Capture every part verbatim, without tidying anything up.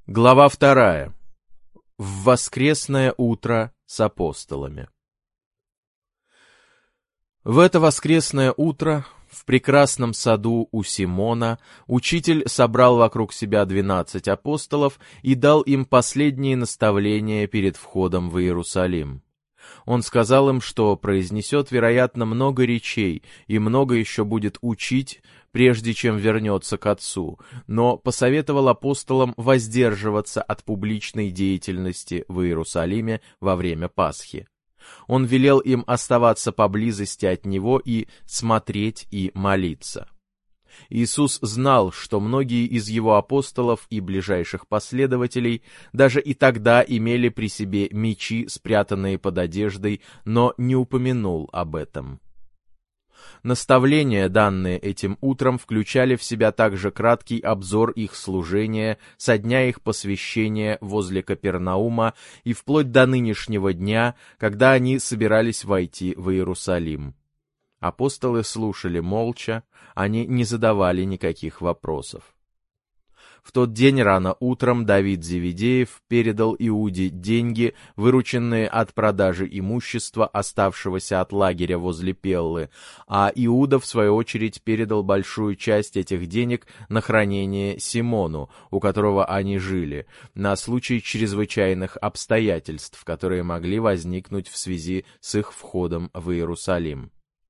Глава вторая. В воскресное утро с апостолами. В это воскресное утро в прекрасном саду у Симона учитель собрал вокруг себя двенадцать апостолов и дал им последние наставления перед входом в Иерусалим. Он сказал им, что произнесет, вероятно, много речей и много еще будет учить, прежде чем вернется к Отцу, но посоветовал апостолам воздерживаться от публичной деятельности в Иерусалиме во время Пасхи. Он велел им оставаться поблизости от Него и смотреть и молиться. Иисус знал, что многие из Его апостолов и ближайших последователей даже и тогда имели при себе мечи, спрятанные под одеждой, но не упомянул об этом. Наставления, данные этим утром, включали в себя также краткий обзор их служения со дня их посвящения возле Капернаума и вплоть до нынешнего дня, когда они собирались войти в Иерусалим. Апостолы слушали молча, они не задавали никаких вопросов. В тот день рано утром Давид Зеведеев передал Иуде деньги, вырученные от продажи имущества, оставшегося от лагеря возле Пеллы, а Иуда, в свою очередь, передал большую часть этих денег на хранение Симону, у которого они жили, на случай чрезвычайных обстоятельств, которые могли возникнуть в связи с их входом в Иерусалим.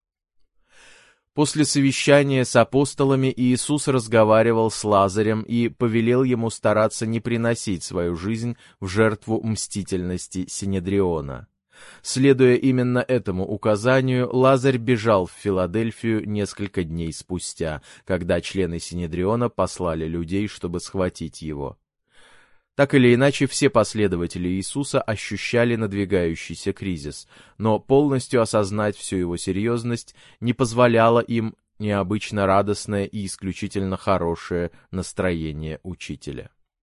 После совещания с апостолами Иисус разговаривал с Лазарем и повелел ему стараться не приносить свою жизнь в жертву мстительности Синедриона. Следуя именно этому указанию, Лазарь бежал в Филадельфию несколько дней спустя, когда члены Синедриона послали людей, чтобы схватить его. Так или иначе, все последователи Иисуса ощущали надвигающийся кризис, но полностью осознать всю его серьезность не позволяло им необычно радостное и исключительно хорошее настроение учителя.